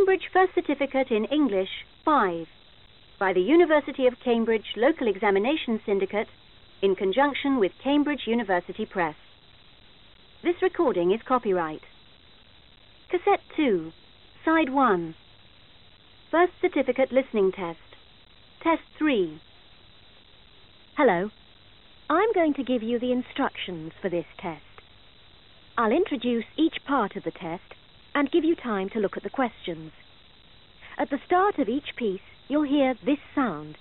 Cambridge First Certificate in English 5 by the University of Cambridge Local Examination Syndicate in conjunction with Cambridge University Press. This recording is copyright. Cassette 2, Side 1. First Certificate Listening Test. Test 3. Hello. I'm going to give you the instructions for this test. I'll introduce each part of the test and give you time to look at the questions. At the start of each piece, you'll hear this sound.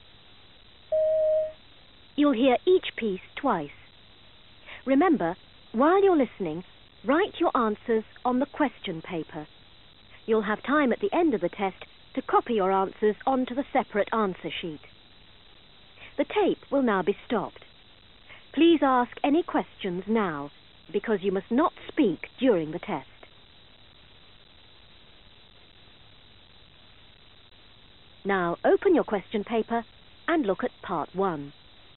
You'll hear each piece twice. Remember, while you're listening, write your answers on the question paper. You'll have time at the end of the test to copy your answers onto the separate answer sheet. The tape will now be stopped. Please ask any questions now, because you must not speak during the test. Now open your question paper and look at part 1.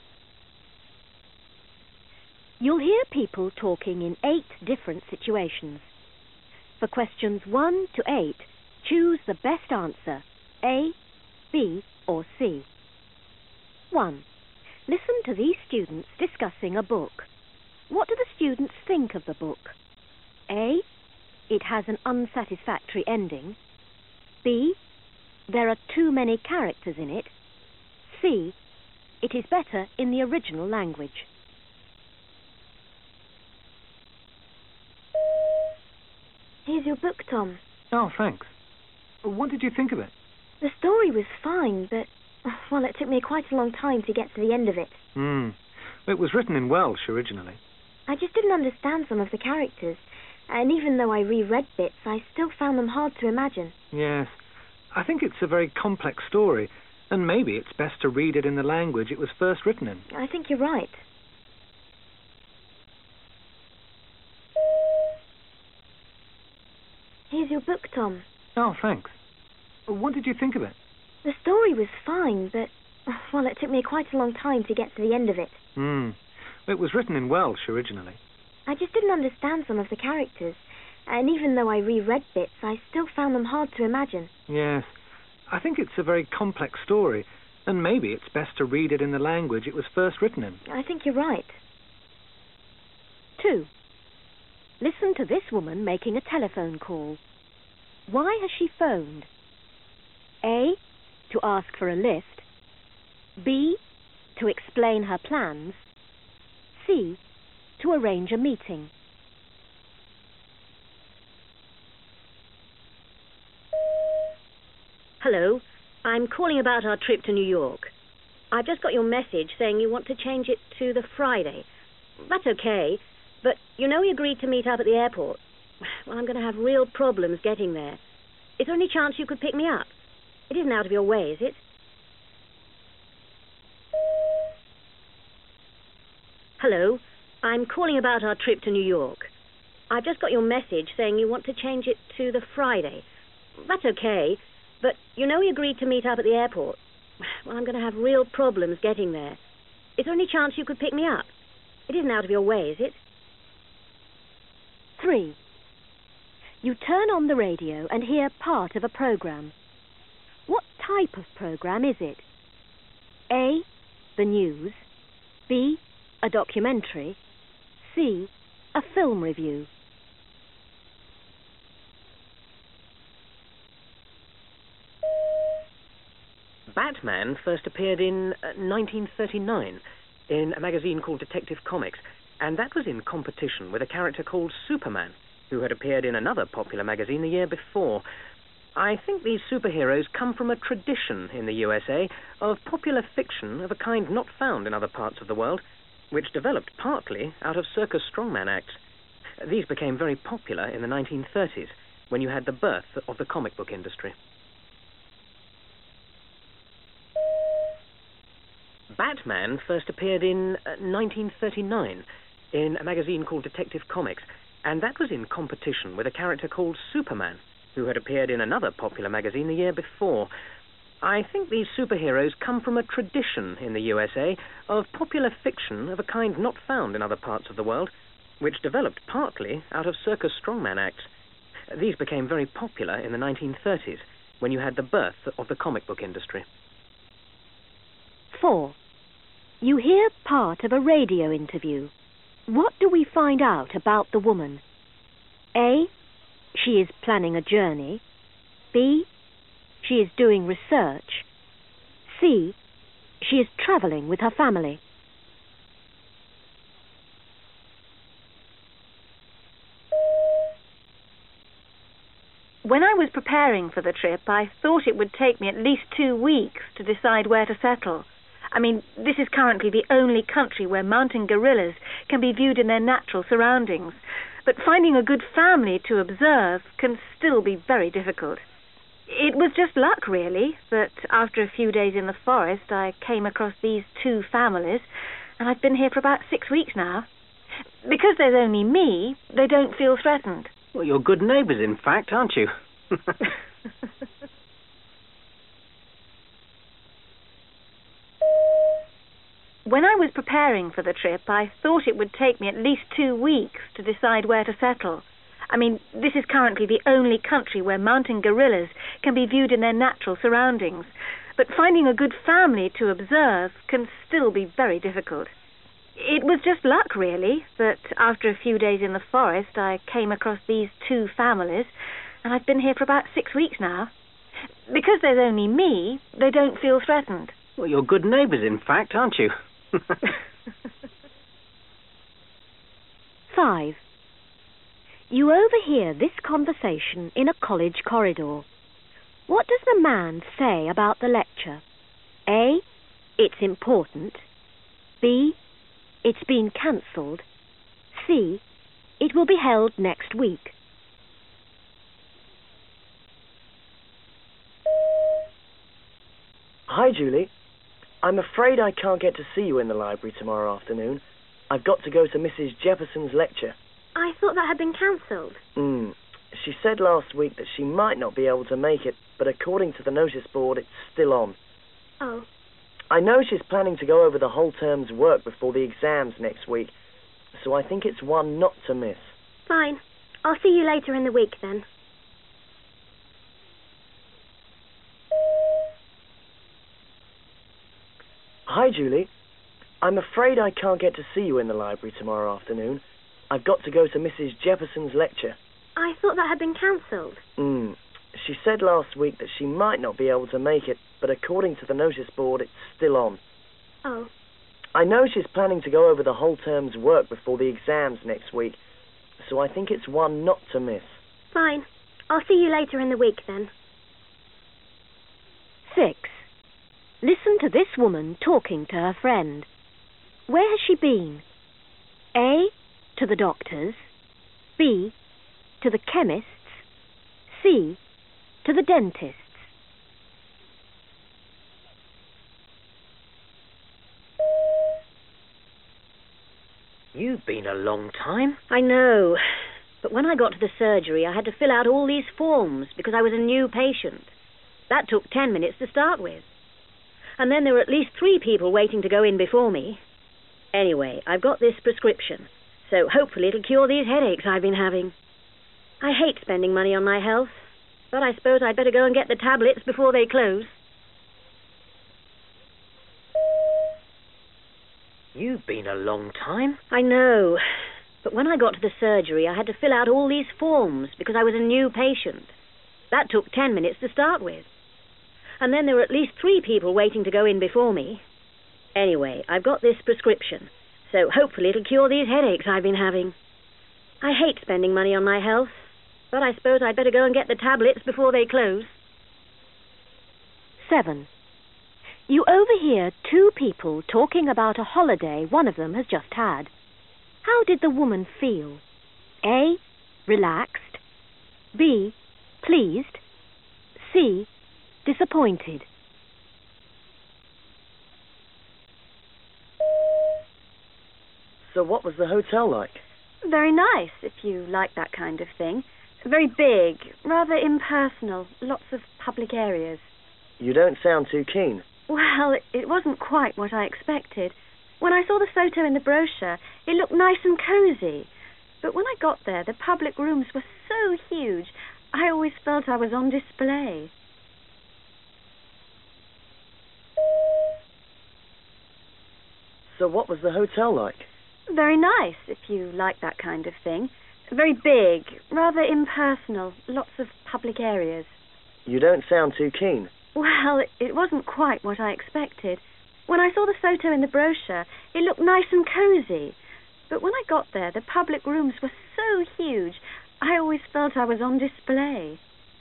You'll hear people talking in 8 different situations. For questions 1 to 8, choose the best answer, A, B or C. 1. Listen to these students discussing a book. What do the students think of the book? A. It has an unsatisfactory ending. B. There are too many characters in it. C. It is better in the original language. Here's your book, Tom. Oh, thanks. What did you think of it? The story was fine, but, well, it took me quite a long time to get to the end of it. It was written in Welsh originally. I just didn't understand some of the characters, and even though I reread bits, I still found them hard to imagine. Yes. I think it's a very complex story, and maybe it's best to read it in the language it was first written in. I think you're right. Here's your book, Tom. Oh, thanks. What did you think of it? The story was fine, but, well, it took me quite a long time to get to the end of it. It was written in Welsh originally. I just didn't understand some of the characters, and even though I reread bits, I still found them hard to imagine. Yes. I think it's a very complex story, and maybe it's best to read it in the language it was first written in. I think you're right. 2. Listen to this woman making a telephone call. Why has she phoned? A. To ask for a lift. B. To explain her plans. C. To arrange a meeting. Hello, I'm calling about our trip to New York. I've just got your message saying you want to change it to the Friday. That's okay, but you know we agreed to meet up at the airport. Well, I'm going to have real problems getting there. Is there any chance you could pick me up? It isn't out of your way, is it? Hello, I'm calling about our trip to New York. I've just got your message saying you want to change it to the Friday. That's okay, but you know we agreed to meet up at the airport. Well, I'm going to have real problems getting there. Is there any chance you could pick me up? It isn't out of your way, is it? 3. You turn on the radio and hear part of a program. What type of program is it? A. The news. B. A documentary. C. A film review. Batman first appeared in 1939 in a magazine called Detective Comics, and that was in competition with a character called Superman, who had appeared in another popular magazine the year before. I think these superheroes come from a tradition in the USA of popular fiction of a kind not found in other parts of the world, which developed partly out of circus strongman acts. These became very popular in the 1930s, when you had the birth of the comic book industry. Batman first appeared in 1939 in a magazine called Detective Comics, and that was in competition with a character called Superman, who had appeared in another popular magazine the year before. I think these superheroes come from a tradition in the USA of popular fiction of a kind not found in other parts of the world, which developed partly out of circus strongman acts. These became very popular in the 1930s, when you had the birth of the comic book industry. 4. You hear part of a radio interview. What do we find out about the woman? A. She is planning a journey. B. She is doing research. C. She is travelling with her family. When I was preparing for the trip, I thought it would take me at least 2 weeks to decide where to settle. I mean, this is currently the only country where mountain gorillas can be viewed in their natural surroundings. But finding a good family to observe can still be very difficult. It was just luck, really, that after a few days in the forest, I came across these 2 families, and I've been here for about 6 weeks now. Because there's only me, they don't feel threatened. Well, you're good neighbours, in fact, aren't you? When I was preparing for the trip, I thought it would take me at least 2 weeks to decide where to settle. I mean, this is currently the only country where mountain gorillas can be viewed in their natural surroundings. But finding a good family to observe can still be very difficult. It was just luck, really, that after a few days in the forest, I came across these 2 families, and I've been here for about 6 weeks now. Because there's only me, they don't feel threatened. Well, you're good neighbours, in fact, aren't you? 5. You overhear this conversation in a college corridor. What does the man say about the lecture? A. It's important. B. It's been cancelled. C. It will be held next week. Hi, Julie. I'm afraid I can't get to see you in the library tomorrow afternoon. I've got to go to Mrs. Jefferson's lecture. I thought that had been cancelled. She said last week that she might not be able to make it, but according to the notice board, it's still on. Oh. I know she's planning to go over the whole term's work before the exams next week, so I think it's one not to miss. Fine. I'll see you later in the week then. Hi, Julie. I'm afraid I can't get to see you in the library tomorrow afternoon. I've got to go to Mrs. Jefferson's lecture. I thought that had been cancelled. She said last week that she might not be able to make it, but according to the notice board, it's still on. Oh. I know she's planning to go over the whole term's work before the exams next week, so I think it's one not to miss. Fine. I'll see you later in the week then. 6. Listen to this woman talking to her friend. Where has she been? A. To the doctor's. B. To the chemist's. C. To the dentist's. You've been a long time. I know. But when I got to the surgery, I had to fill out all these forms because I was a new patient. That took 10 minutes to start with. And then there were at least 3 people waiting to go in before me. Anyway, I've got this prescription, so hopefully it'll cure these headaches I've been having. I hate spending money on my health, but I suppose I'd better go and get the tablets before they close. You've been a long time. I know. But when I got to the surgery, I had to fill out all these forms because I was a new patient. That took 10 minutes to start with. And then there were at least 3 people waiting to go in before me. Anyway, I've got this prescription, so hopefully it'll cure these headaches I've been having. I hate spending money on my health, but I suppose I'd better go and get the tablets before they close. 7. You overhear 2 people talking about a holiday one of them has just had. How did the woman feel? A. Relaxed. B. Pleased. C. Disappointed. So what was the hotel like? Very nice, if you like that kind of thing. Very big, rather impersonal, lots of public areas. You don't sound too keen. Well, it wasn't quite what I expected. When I saw the photo in the brochure, it looked nice and cosy. But when I got there, the public rooms were so huge, I always felt I was on display. So what was the hotel like? Very nice, if you like that kind of thing. Very big, rather impersonal, lots of public areas. You don't sound too keen. Well, it wasn't quite what I expected. When I saw the photo in the brochure, it looked nice and cosy. But when I got there, the public rooms were so huge, I always felt I was on display.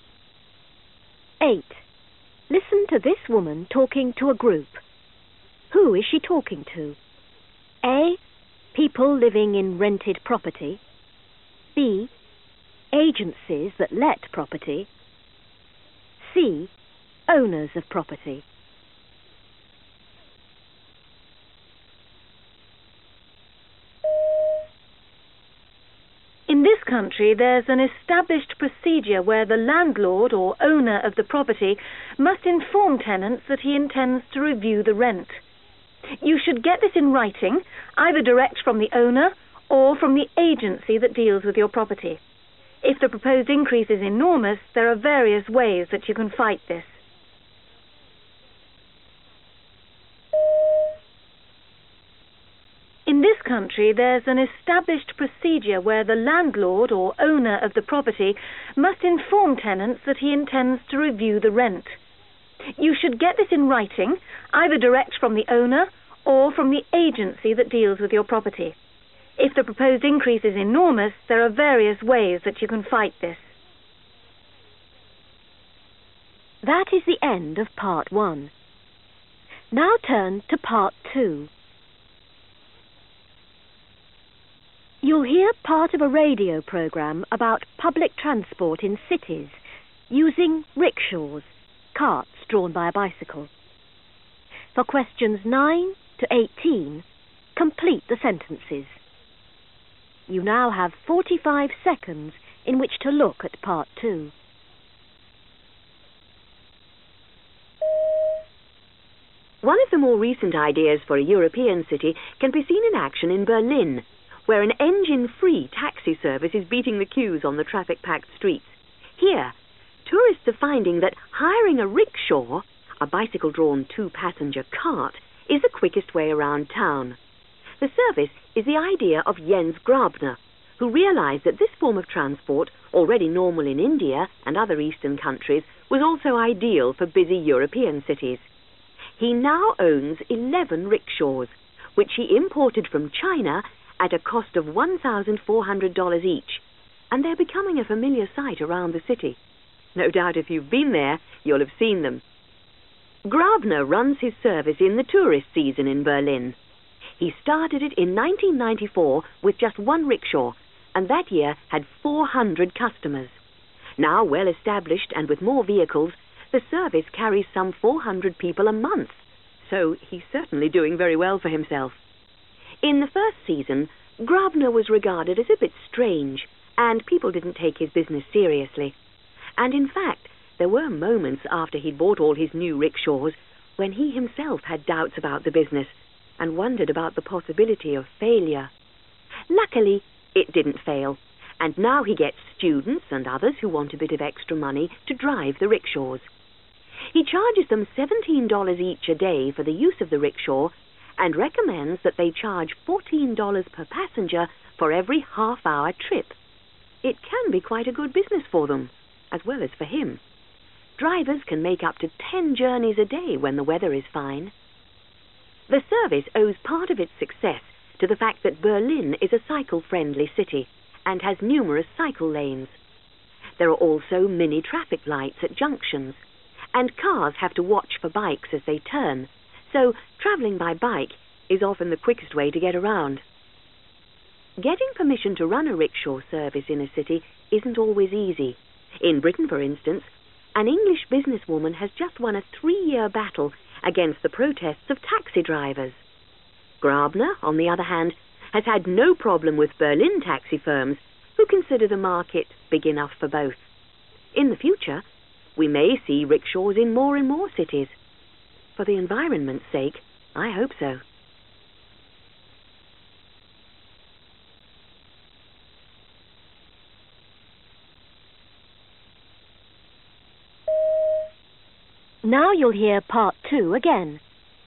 8. Listen to this woman talking to a group. Who is she talking to? A. People living in rented property. B. Agencies that let property. C. Owners of property. In this country, there's an established procedure where the landlord or owner of the property must inform tenants that he intends to review the rent. You should get this in writing, either direct from the owner or from the agency that deals with your property. If the proposed increase is enormous, there are various ways that you can fight this. In this country, there's an established procedure where the landlord or owner of the property must inform tenants that he intends to review the rent. You should get this in writing, either direct from the owner or from the agency that deals with your property. If the proposed increase is enormous, there are various ways that you can fight this. That is the end of Part 1. Now turn to Part 2. You'll hear part of a radio programme about public transport in cities using rickshaws, carts drawn by a bicycle. For questions 9 to 18, complete the sentences. You now have 45 seconds in which to look at Part 2. One of the more recent ideas for a European city can be seen in action in Berlin, where an engine-free taxi service is beating the queues on the traffic-packed streets. Here, tourists are finding that hiring a rickshaw, a bicycle-drawn two-passenger cart, is the quickest way around town. The service is the idea of Jens Grabner, who realized that this form of transport, already normal in India and other Eastern countries, was also ideal for busy European cities. He now owns 11 rickshaws, which he imported from China at a cost of $1,400 each, and they're becoming a familiar sight around the city. No doubt if you've been there, you'll have seen them. Grabner runs his service in the tourist season in Berlin. He started it in 1994 with just one rickshaw, and that year had 400 customers. Now well established and with more vehicles, the service carries some 400 people a month, so he's certainly doing very well for himself. In the first season, Grabner was regarded as a bit strange, and people didn't take his business seriously. And in fact, there were moments after he'd bought all his new rickshaws when he himself had doubts about the business and wondered about the possibility of failure. Luckily, it didn't fail, and now he gets students and others who want a bit of extra money to drive the rickshaws. He charges them $17 each a day for the use of the rickshaw and recommends that they charge $14 per passenger for every half-hour trip. It can be quite a good business for them, as well as for him. Drivers can make up to 10 journeys a day when the weather is fine. The service owes part of its success to the fact that Berlin is a cycle-friendly city and has numerous cycle lanes. There are also mini traffic lights at junctions, and cars have to watch for bikes as they turn, so travelling by bike is often the quickest way to get around. Getting permission to run a rickshaw service in a city isn't always easy. In Britain, for instance, an English businesswoman has just won a 3-year battle against the protests of taxi drivers. Grabner, on the other hand, has had no problem with Berlin taxi firms who consider the market big enough for both. In the future, we may see rickshaws in more and more cities. For the environment's sake, I hope so. Now you'll hear part 2 again.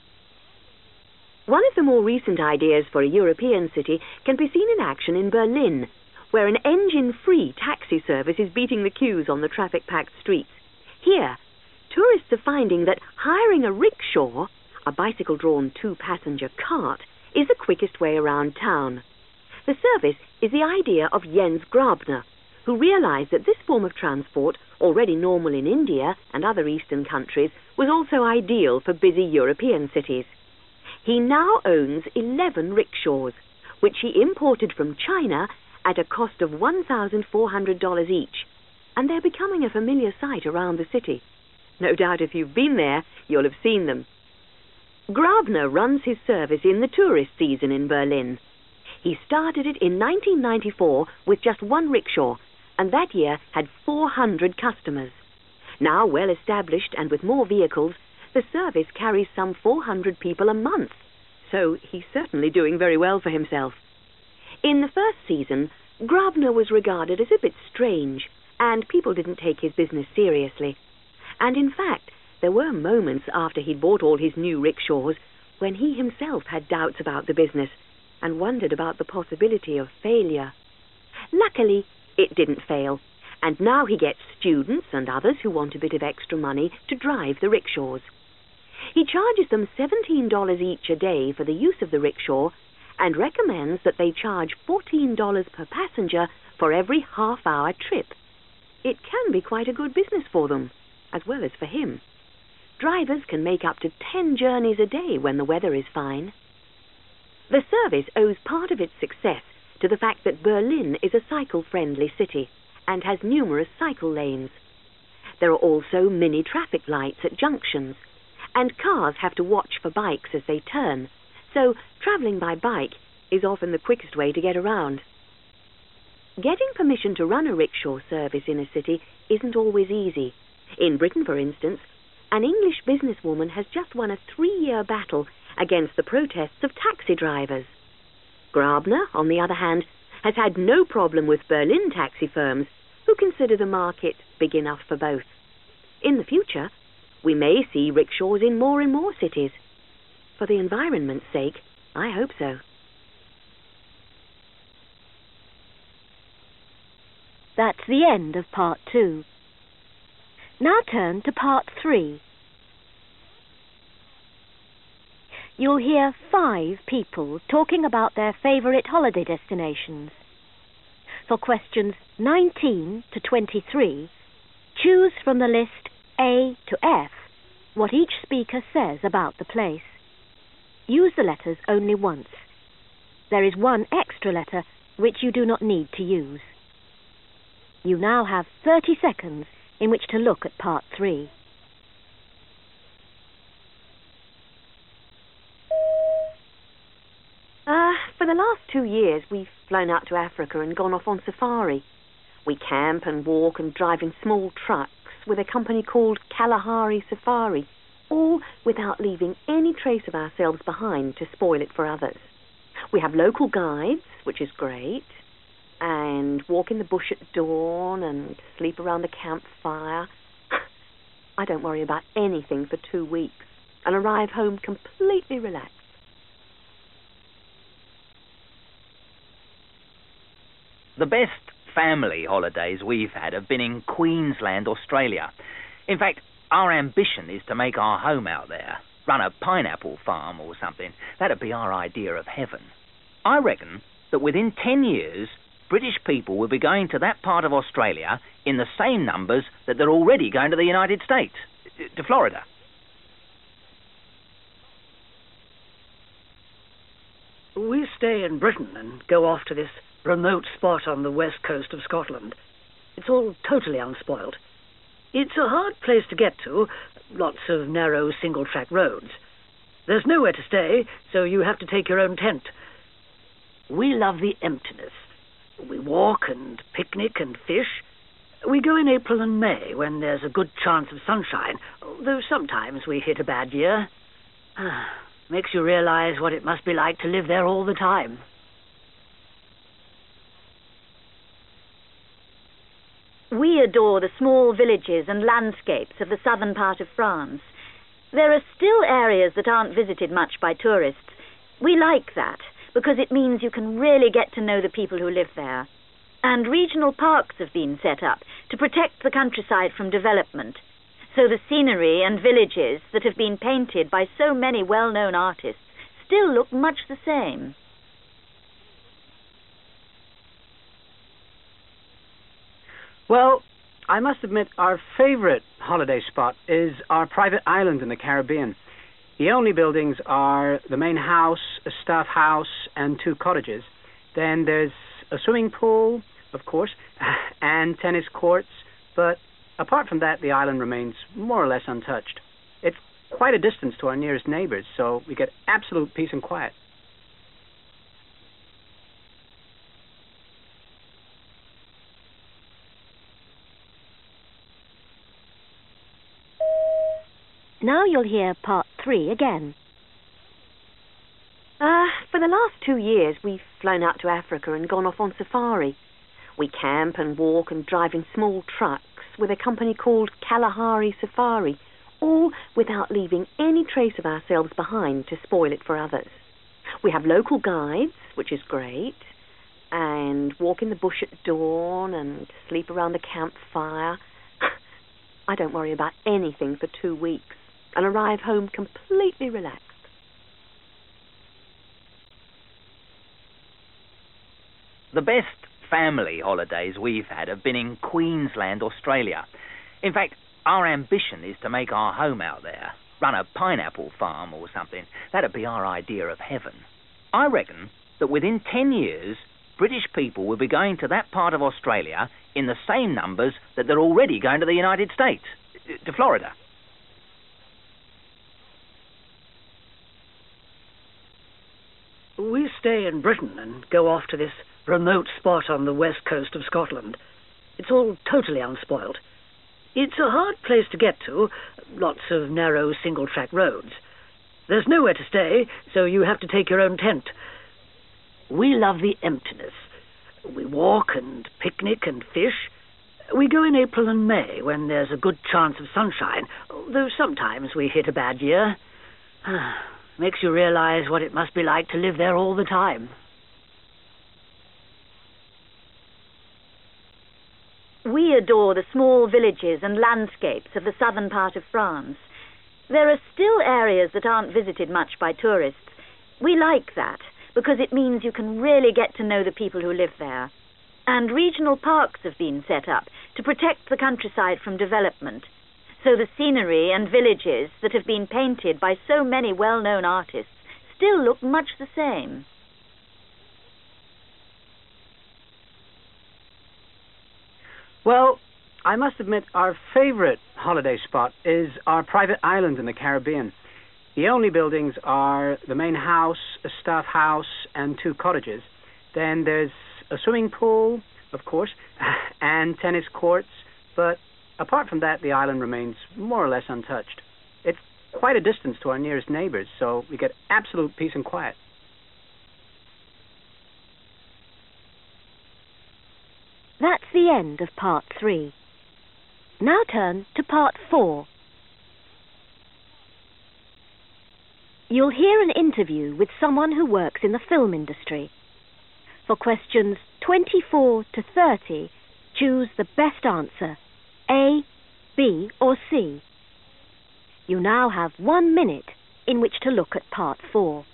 One of the more recent ideas for a European city can be seen in action in Berlin, where an engine-free taxi service is beating the queues on the traffic-packed streets. Here, tourists are finding that hiring a rickshaw, a bicycle-drawn 2-passenger cart, is the quickest way around town. The service is the idea of Jens Grabner, who realized that this form of transport, already normal in India and other Eastern countries, was also ideal for busy European cities. He now owns 11 rickshaws, which he imported from China at a cost of $1,400 each, and they're becoming a familiar sight around the city. No doubt if you've been there, you'll have seen them. Grabner runs his service in the tourist season in Berlin. He started it in 1994 with just one rickshaw, and that year had 400 customers. Now well established and with more vehicles, the service carries some 400 people a month, so he's certainly doing very well for himself. In the first season, Grabner was regarded as a bit strange, and people didn't take his business seriously. And in fact, there were moments after he'd bought all his new rickshaws when he himself had doubts about the business and wondered about the possibility of failure. Luckily, it didn't fail, and now he gets students and others who want a bit of extra money to drive the rickshaws. He charges them $17 each a day for the use of the rickshaw and recommends that they charge $14 per passenger for every half-hour trip. It can be quite a good business for them, as well as for him. Drivers can make up to 10 journeys a day when the weather is fine. The service owes part of its success to the fact that Berlin is a cycle-friendly city and has numerous cycle lanes. There are also mini traffic lights at junctions, and cars have to watch for bikes as they turn, so travelling by bike is often the quickest way to get around. Getting permission to run a rickshaw service in a city isn't always easy. In Britain, for instance, an English businesswoman has just won a 3-year battle against the protests of taxi drivers. Grabner, on the other hand, has had no problem with Berlin taxi firms who consider the market big enough for both. In the future, we may see rickshaws in more and more cities. For the environment's sake, I hope so. That's the end of part 2. Now turn to part 3. You'll hear 5 people talking about their favourite holiday destinations. For questions 19 to 23, choose from the list A to F what each speaker says about the place. Use the letters only once. There is one extra letter which you do not need to use. You now have 30 seconds in which to look at part 3. For the last 2 years, we've flown out to Africa and gone off on safari. We camp and walk and drive in small trucks with a company called Kalahari Safari, all without leaving any trace of ourselves behind to spoil it for others. We have local guides, which is great, and walk in the bush at dawn and sleep around the campfire. I don't worry about anything for 2 weeks and arrive home completely relaxed. The best family holidays we've had have been in Queensland, Australia. In fact, our ambition is to make our home out there, run a pineapple farm or something. That'd be our idea of heaven. I reckon that within 10 years, British people will be going to that part of Australia in the same numbers that they're already going to the United States, to Florida. We stay in Britain and go off to this remote spot on the west coast of Scotland. It's all totally unspoilt. It's a hard place to get to, lots of narrow single-track roads. There's nowhere to stay, so you have to take your own tent. We love the emptiness. We walk and picnic and fish. We go in April and May when there's a good chance of sunshine, though sometimes we hit a bad year. Makes you realize what it must be like to live there all the time. We adore the small villages and landscapes of the southern part of France. There are still areas that aren't visited much by tourists. We like that, because it means you can really get to know the people who live there. And regional parks have been set up to protect the countryside from development. So the scenery and villages that have been painted by so many well-known artists still look much the same. Well, I must admit our favourite holiday spot is our private island in the Caribbean. The only buildings are the main house, a staff house, and 2 cottages. Then there's a swimming pool, of course, and tennis courts, but apart from that, the island remains more or less untouched. It's quite a distance to our nearest neighbours, so we get absolute peace and quiet. Now you'll hear part 3 again. For the last 2 years, we've flown out to Africa and gone off on safari. We camp and walk and drive in small trucks with a company called Kalahari Safari, all without leaving any trace of ourselves behind to spoil it for others. We have local guides, which is great, and walk in the bush at dawn and sleep around the campfire. I don't worry about anything for 2 weeks and arrive home completely relaxed. The best family holidays we've had have been in Queensland, Australia. In fact, our ambition is to make our home out there, run a pineapple farm or something. That'd be our idea of heaven. I reckon that within 10 years, British people will be going to that part of Australia in the same numbers that they're already going to the United States, to Florida. We stay in Britain and go off to this remote spot on the west coast of Scotland. It's all totally unspoilt. It's a hard place to get to, lots of narrow single-track roads. There's nowhere to stay, so you have to take your own tent. We love the emptiness. We walk and picnic and fish. We go in April and May when there's a good chance of sunshine, though sometimes we hit a bad year. Makes you realize what it must be like to live there all the time. We adore the small villages and landscapes of the southern part of France. There are still areas that aren't visited much by tourists. We like that, because it means you can really get to know the people who live there. And regional parks have been set up to protect the countryside from development. So the scenery and villages that have been painted by so many well-known artists still look much the same. Well, I must admit our favourite holiday spot is our private island in the Caribbean. The only buildings are the main house, a staff house, and 2 cottages. Then there's a swimming pool, of course, and tennis courts, but apart from that, the island remains more or less untouched. It's quite a distance to our nearest neighbours, so we get absolute peace and quiet. That's the end of part 3. Now turn to part 4. You'll hear an interview with someone who works in the film industry. For questions 24 to 30, choose the best answer, A, B or C. You now have 1 minute in which to look at part 4.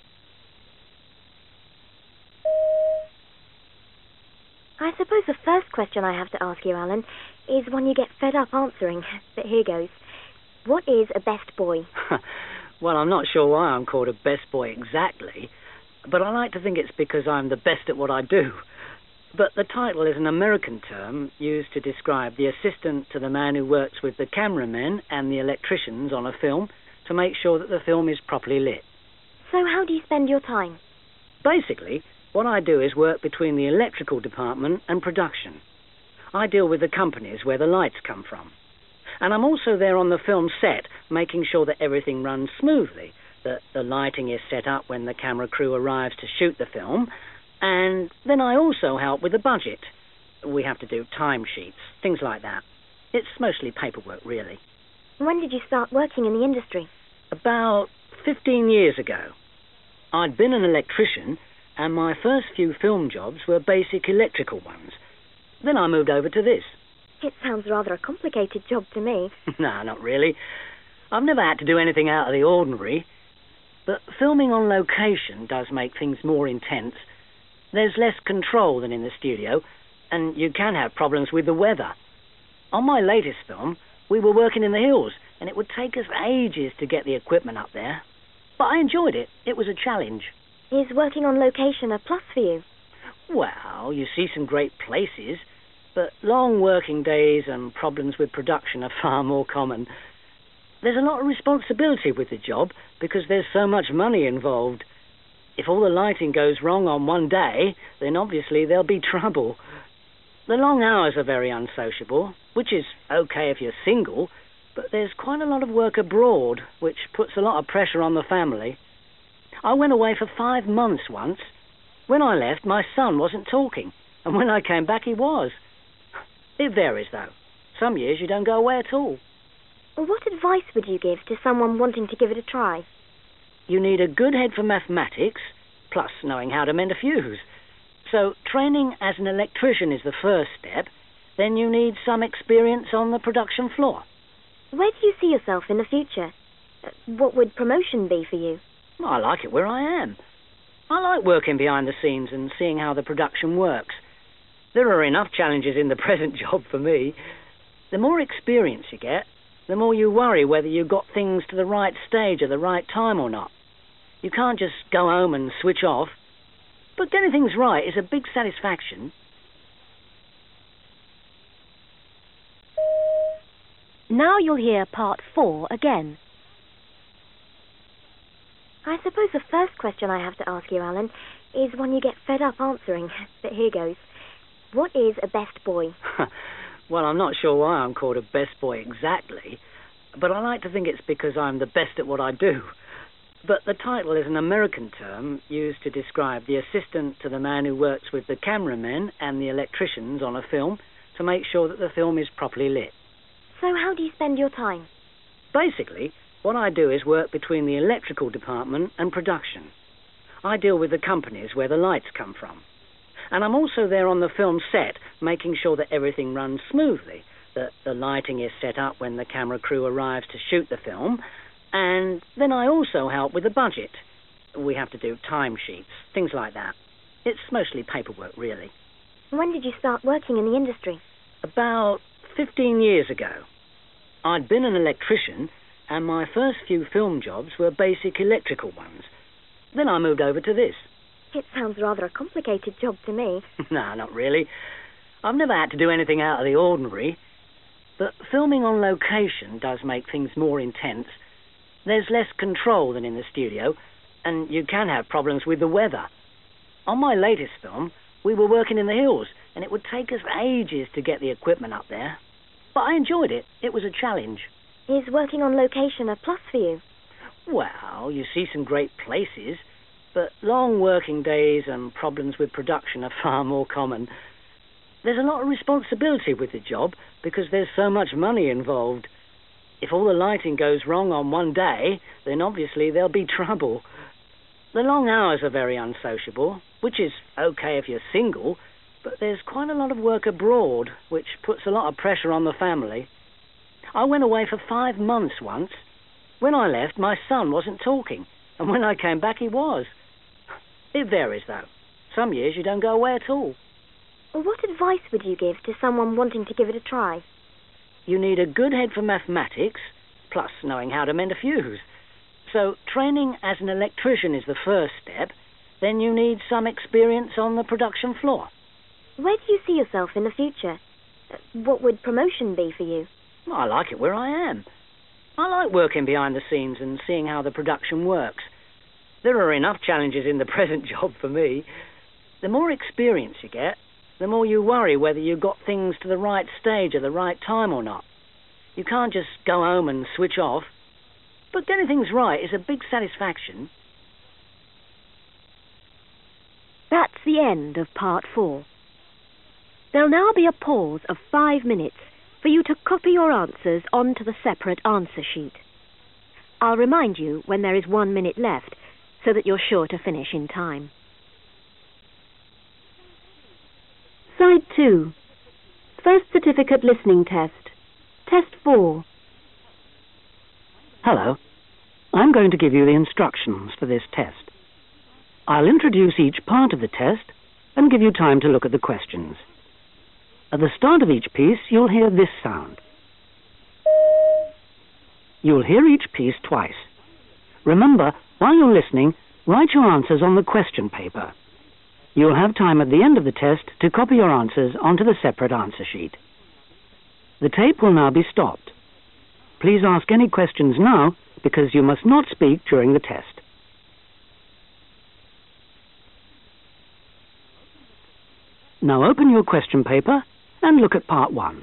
I suppose the first question I have to ask you, Alan, is one you get fed up answering. But here goes. What is a best boy? Well, I'm not sure why I'm called a best boy exactly, but I like to think it's because I'm the best at what I do. But the title is an American term used to describe the assistant to the man who works with the cameramen and the electricians on a film to make sure that the film is properly lit. So how do you spend your time? Basically, what I do is work between the electrical department and production. I deal with the companies where the lights come from. And I'm also there on the film set, making sure that everything runs smoothly, that the lighting is set up when the camera crew arrives to shoot the film, and then I also help with the budget. We have to do timesheets, things like that. It's mostly paperwork, really. When did you start working in the industry? About 15 years ago. I'd been an electrician, and my first few film jobs were basic electrical ones. Then I moved over to this. It sounds rather a complicated job to me. No, not really. I've never had to do anything out of the ordinary. But filming on location does make things more intense. There's less control than in the studio, and you can have problems with the weather. On my latest film, we were working in the hills, and it would take us ages to get the equipment up there. But I enjoyed it. It was a challenge. Is working on location a plus for you? Well, you see some great places, but long working days and problems with production are far more common. There's a lot of responsibility with the job because there's so much money involved. If all the lighting goes wrong on one day, then obviously there'll be trouble. The long hours are very unsociable, which is okay if you're single, but there's quite a lot of work abroad, which puts a lot of pressure on the family. I went away for 5 months once. When I left, my son wasn't talking, and when I came back, he was. It varies, though. Some years you don't go away at all. What advice would you give to someone wanting to give it a try? You need a good head for mathematics, plus knowing how to mend a fuse. So training as an electrician is the first step. Then you need some experience on the production floor. Where do you see yourself in the future? What would promotion be for you? I like it where I am. I like working behind the scenes and seeing how the production works. There are enough challenges in the present job for me. The more experience you get, the more you worry whether you got things to the right stage at the right time or not. You can't just go home and switch off. But getting things right is a big satisfaction. Now you'll hear part 4 again. I suppose the first question I have to ask you, Alan, is one you get fed up answering. But here goes. What is a best boy? Well, I'm not sure why I'm called a best boy exactly, but I like to think it's because I'm the best at what I do. But the title is an American term used to describe the assistant to the man who works with the cameramen and the electricians on a film to make sure that the film is properly lit. So how do you spend your time? Basically, what I do is work between the electrical department and production. I deal with the companies where the lights come from. And I'm also there on the film set, making sure that everything runs smoothly, that the lighting is set up when the camera crew arrives to shoot the film, and then I also help with the budget. We have to do timesheets, things like that. It's mostly paperwork, really. When did you start working in the industry? About 15 years ago. I'd been an electrician, and my first few film jobs were basic electrical ones. Then I moved over to this. It sounds rather a complicated job to me. No, not really. I've never had to do anything out of the ordinary. But filming on location does make things more intense. There's less control than in the studio, and you can have problems with the weather. On my latest film, we were working in the hills, and it would take us ages to get the equipment up there. But I enjoyed it. It was a challenge. Is working on location a plus for you? Well, you see some great places, but long working days and problems with production are far more common. There's a lot of responsibility with the job because there's so much money involved. If all the lighting goes wrong on one day, then obviously there'll be trouble. The long hours are very unsociable, which is okay if you're single, but there's quite a lot of work abroad, which puts a lot of pressure on the family. I went away for 5 months once. When I left, my son wasn't talking, and when I came back, he was. It varies, though. Some years you don't go away at all. What advice would you give to someone wanting to give it a try? You need a good head for mathematics, plus knowing how to mend a fuse. So training as an electrician is the first step. Then you need some experience on the production floor. Where do you see yourself in the future? What would promotion be for you? I like it where I am. I like working behind the scenes and seeing how the production works. There are enough challenges in the present job for me. The more experience you get, the more you worry whether you got things to the right stage at the right time or not. You can't just go home and switch off. But getting things right is a big satisfaction. That's the end of part 4. There'll now be a pause of 5 minutes for you to copy your answers onto the separate answer sheet. I'll remind you when there is 1 minute left so that you're sure to finish in time. Side 2. First Certificate Listening Test. Test 4. Hello. I'm going to give you the instructions for this test. I'll introduce each part of the test and give you time to look at the questions. At the start of each piece, you'll hear this sound. You'll hear each piece twice. Remember, while you're listening, write your answers on the question paper. You'll have time at the end of the test to copy your answers onto the separate answer sheet. The tape will now be stopped. Please ask any questions now, because you must not speak during the test. Now open your question paper and look at part 1.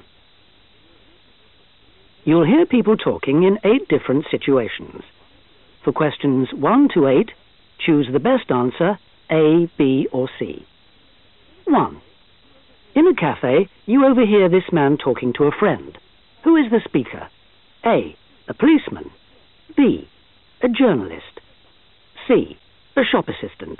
You'll hear people talking in 8 different situations. For questions 1 to 8, choose the best answer, A, B, or C. 1. In a cafe, you overhear this man talking to a friend. Who is the speaker? A. A policeman. B. A journalist. C. A shop assistant.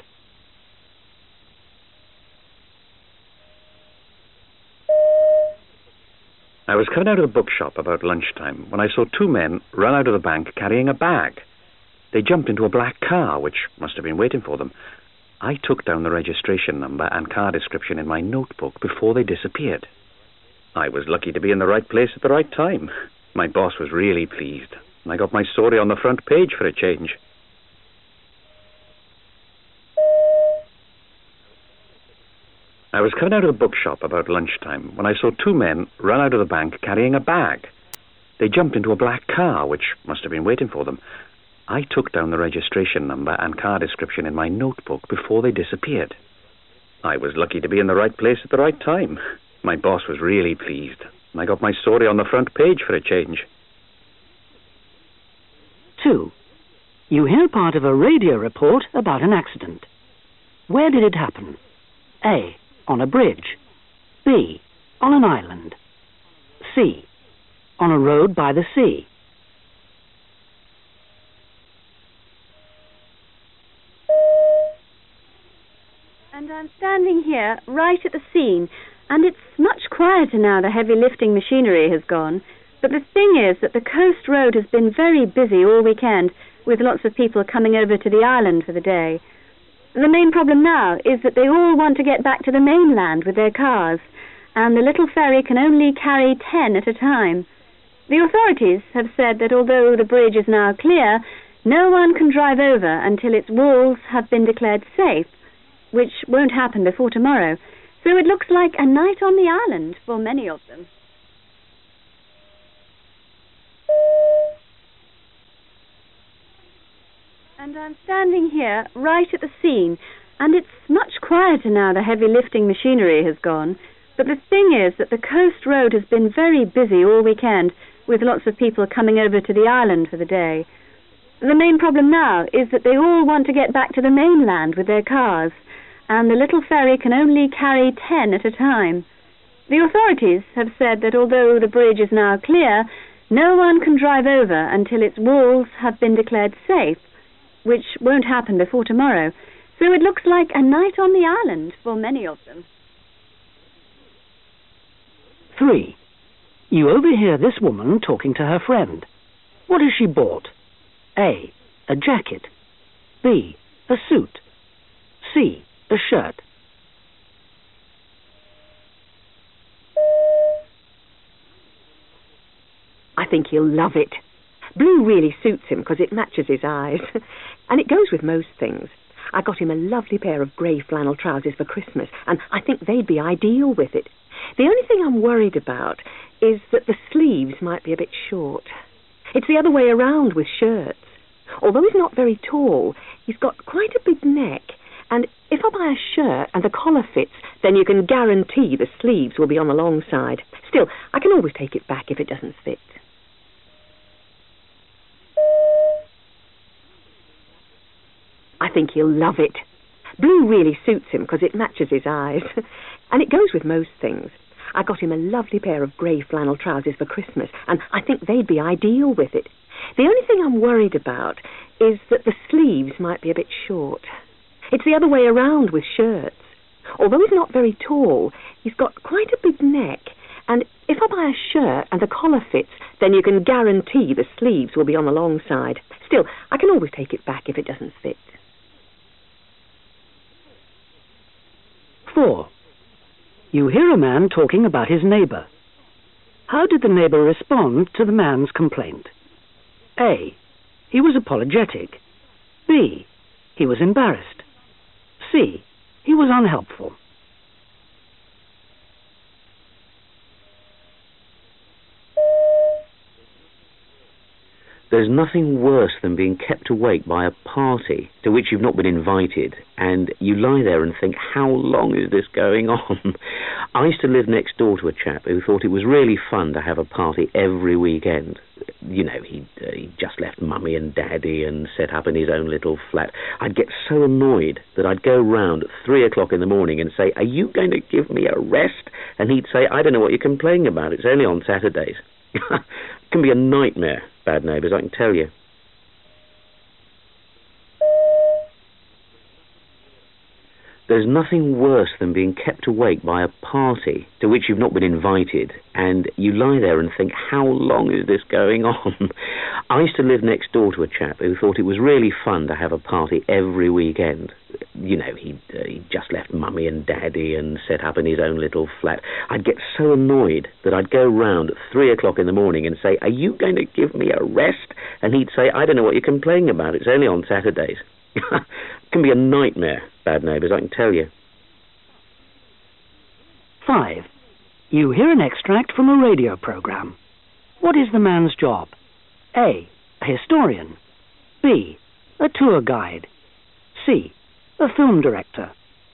I was coming out of the bookshop about lunchtime when I saw 2 men run out of the bank carrying a bag. They jumped into a black car, which must have been waiting for them. I took down the registration number and car description in my notebook before they disappeared. I was lucky to be in the right place at the right time. My boss was really pleased, and I got my story on the front page for a change. I was coming out of the bookshop about lunchtime when I saw 2 men run out of the bank carrying a bag. They jumped into a black car, which must have been waiting for them. I took down the registration number and car description in my notebook before they disappeared. I was lucky to be in the right place at the right time. My boss was really pleased, and I got my story on the front page for a change. 2. You hear part of a radio report about an accident. Where did it happen? A. On a bridge. B. On an island. C. On a road by the sea. And I'm standing here, right at the scene, and it's much quieter now the heavy lifting machinery has gone. But the thing is that the coast road has been very busy all weekend, with lots of people coming over to the island for the day. The main problem now is that they all want to get back to the mainland with their cars, and the little ferry can only carry 10 at a time. The authorities have said that although the bridge is now clear, no one can drive over until its walls have been declared safe, which won't happen before tomorrow, so it looks like a night on the island for many of them. And I'm standing here, right at the scene, and it's much quieter now the heavy lifting machinery has gone. But the thing is that the coast road has been very busy all weekend, with lots of people coming over to the island for the day. The main problem now is that they all want to get back to the mainland with their cars, and the little ferry can only carry 10 at a time. The authorities have said that although the bridge is now clear, no one can drive over until its walls have been declared safe, which won't happen before tomorrow, so it looks like a night on the island for many of them. 3. You overhear this woman talking to her friend. What has she bought? A. A jacket. B. A suit. C. A shirt. I think he'll love it. Blue really suits him because it matches his eyes. And it goes with most things. I got him a lovely pair of grey flannel trousers for Christmas, and I think they'd be ideal with it. The only thing I'm worried about is that the sleeves might be a bit short. It's the other way around with shirts. Although he's not very tall, he's got quite a big neck, and if I buy a shirt and the collar fits, then you can guarantee the sleeves will be on the long side. Still, I can always take it back if it doesn't fit. I think he'll love it. Blue really suits him because it matches his eyes. And it goes with most things. I got him a lovely pair of grey flannel trousers for Christmas, and I think they'd be ideal with it. The only thing I'm worried about is that the sleeves might be a bit short. It's the other way around with shirts. Although he's not very tall, he's got quite a big neck, and if I buy a shirt and the collar fits, then you can guarantee the sleeves will be on the long side. Still, I can always take it back if it doesn't fit. 4. You hear a man talking about his neighbour. How did the neighbour respond to the man's complaint? A. He was apologetic. B. He was embarrassed. C. He was unhelpful. There's nothing worse than being kept awake by a party to which you've not been invited, and you lie there and think, how long is this going on? I used to live next door to a chap who thought it was really fun to have a party every weekend. You know, he'd just left Mummy and Daddy and set up in his own little flat. I'd get so annoyed that I'd go round at 3 o'clock in the morning and say, are you going to give me a rest? And he'd say, I don't know what you're complaining about, it's only on Saturdays. It can be a nightmare, bad neighbours, I can tell you. There's nothing worse than being kept awake by a party to which you've not been invited, and you lie there and think, how long is this going on? I used to live next door to a chap who thought it was really fun to have a party every weekend. You know, he'd just left Mummy and Daddy and set up in his own little flat. I'd get so annoyed that I'd go round at 3 o'clock in the morning and say, are you going to give me a rest? And he'd say, I don't know what you're complaining about, it's only on Saturdays. It can be a nightmare, bad neighbours, I can tell you. 5. You hear an extract from a radio programme. What is the man's job? A. A historian. B. A tour guide. C. A film director.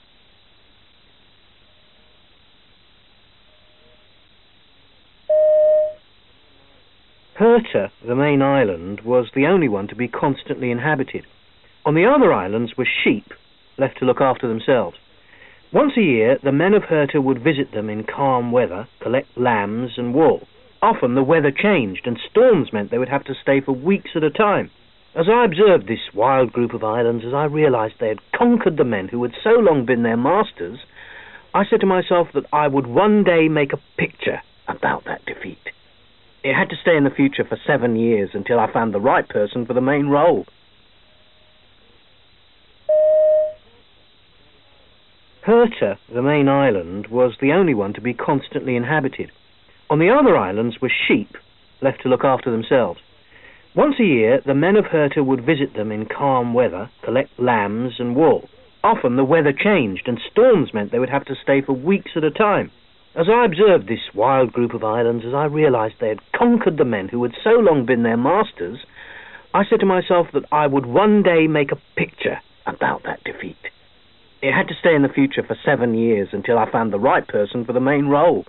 Herta, the main island, was the only one to be constantly inhabited. On the other islands were sheep, left to look after themselves. Once a year, the men of Herta would visit them in calm weather, collect lambs and wool. Often the weather changed, and storms meant they would have to stay for weeks at a time. As I observed this wild group of islands, as I realized they had conquered the men who had so long been their masters, I said to myself that I would one day make a picture about that defeat. It had to stay in the future for 7 years until I found the right person for the main role. Herta, the main island, was the only one to be constantly inhabited. On the other islands were sheep, left to look after themselves. Once a year, the men of Herta would visit them in calm weather, collect lambs and wool. Often the weather changed, and storms meant they would have to stay for weeks at a time. As I observed this wild group of islands, as I realized they had conquered the men who had so long been their masters, I said to myself that I would one day make a picture about that defeat. It had to stay in the future for 7 years until I found the right person for the main role.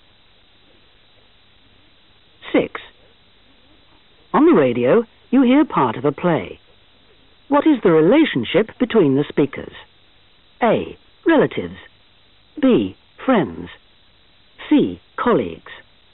6. On the radio, you hear part of a play. What is the relationship between the speakers? A. Relatives. B. Friends. C. Colleagues.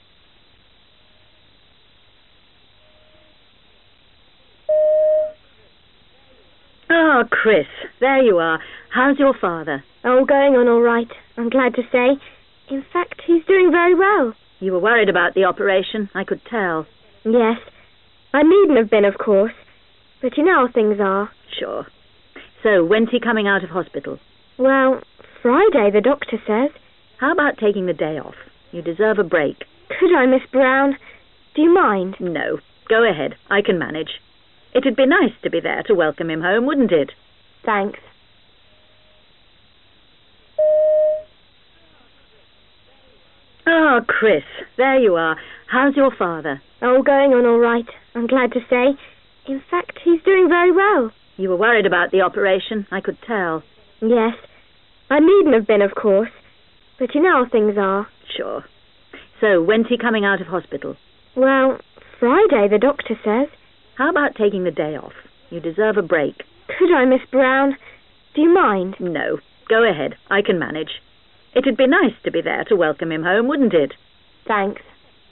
Oh, Chris, there you are. How's your father? Oh, going on all right, I'm glad to say. In fact, he's doing very well. You were worried about the operation, I could tell. Yes. I needn't have been, of course. But you know how things are. Sure. So, when's he coming out of hospital? Well, Friday, the doctor says. How about taking the day off? You deserve a break. Could I, Miss Brown? Do you mind? No. Go ahead. I can manage. It'd be nice to be there to welcome him home, wouldn't it? Thanks. Oh, Chris, there you are. How's your father? Oh, going on all right, I'm glad to say. In fact, he's doing very well. You were worried about the operation, I could tell. Yes. I needn't have been, of course. But you know how things are. Sure. So, when's he coming out of hospital? Well, Friday, the doctor says. How about taking the day off? You deserve a break. Could I, Miss Brown? Do you mind? No. Go ahead. I can manage. It'd be nice to be there to welcome him home, wouldn't it? Thanks.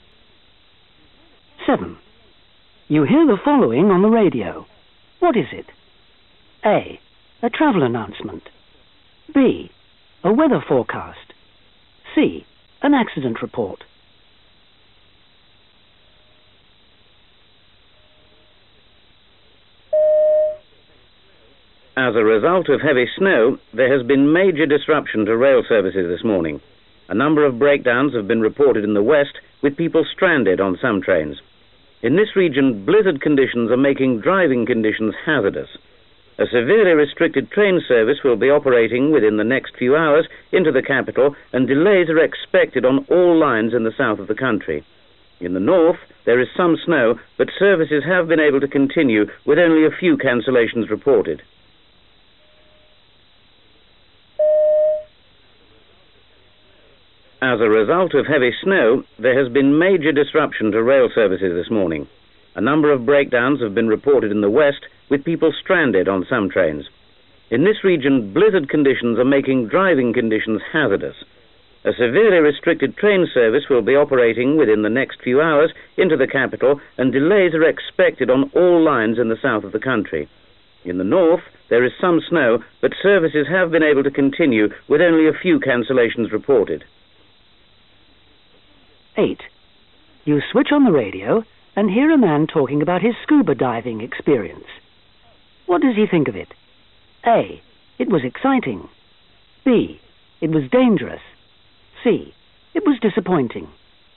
7. You hear the following on the radio. What is it? A. A travel announcement. B. A weather forecast. C. An accident report. As a result of heavy snow, there has been major disruption to rail services this morning. A number of breakdowns have been reported in the west, with people stranded on some trains. In this region, blizzard conditions are making driving conditions hazardous. A severely restricted train service will be operating within the next few hours into the capital, and delays are expected on all lines in the south of the country. In the north, there is some snow, but services have been able to continue with only a few cancellations reported. As a result of heavy snow, there has been major disruption to rail services this morning. A number of breakdowns have been reported in the west, with people stranded on some trains. In this region, blizzard conditions are making driving conditions hazardous. A severely restricted train service will be operating within the next few hours into the capital, and delays are expected on all lines in the south of the country. In the north, there is some snow, but services have been able to continue with only a few cancellations reported. 8. You switch on the radio and hear a man talking about his scuba diving experience. What does he think of it? A. It was exciting. B. It was dangerous. C. It was disappointing.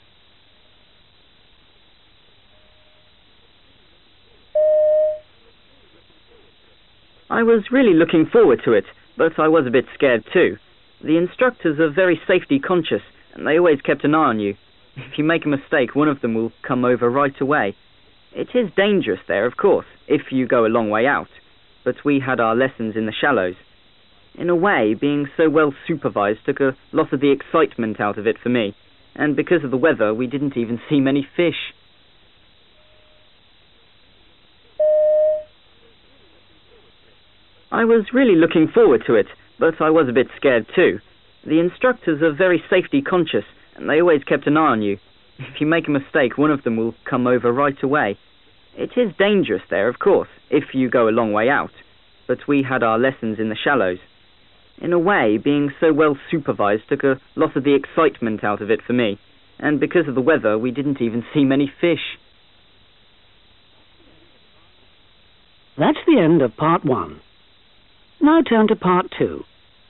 I was really looking forward to it, but I was a bit scared too. The instructors are very safety conscious, and they always kept an eye on you. If you make a mistake, one of them will come over right away. It is dangerous there, of course, if you go a long way out, but we had our lessons in the shallows. In a way, being so well supervised took a lot of the excitement out of it for me, and because of the weather, we didn't even see many fish. I was really looking forward to it, but I was a bit scared too. The instructors are very safety conscious, and they always kept an eye on you. If you make a mistake, one of them will come over right away. It is dangerous there, of course, if you go a long way out, but we had our lessons in the shallows. In a way, being so well supervised took a lot of the excitement out of it for me, and because of the weather, we didn't even see many fish. That's the end of part 1. Now turn to part 2.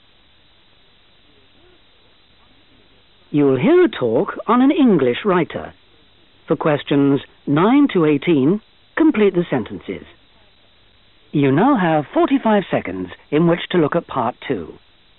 You will hear a talk on an English writer. For questions 9 to 18, complete the sentences. You now have 45 seconds in which to look at part 2.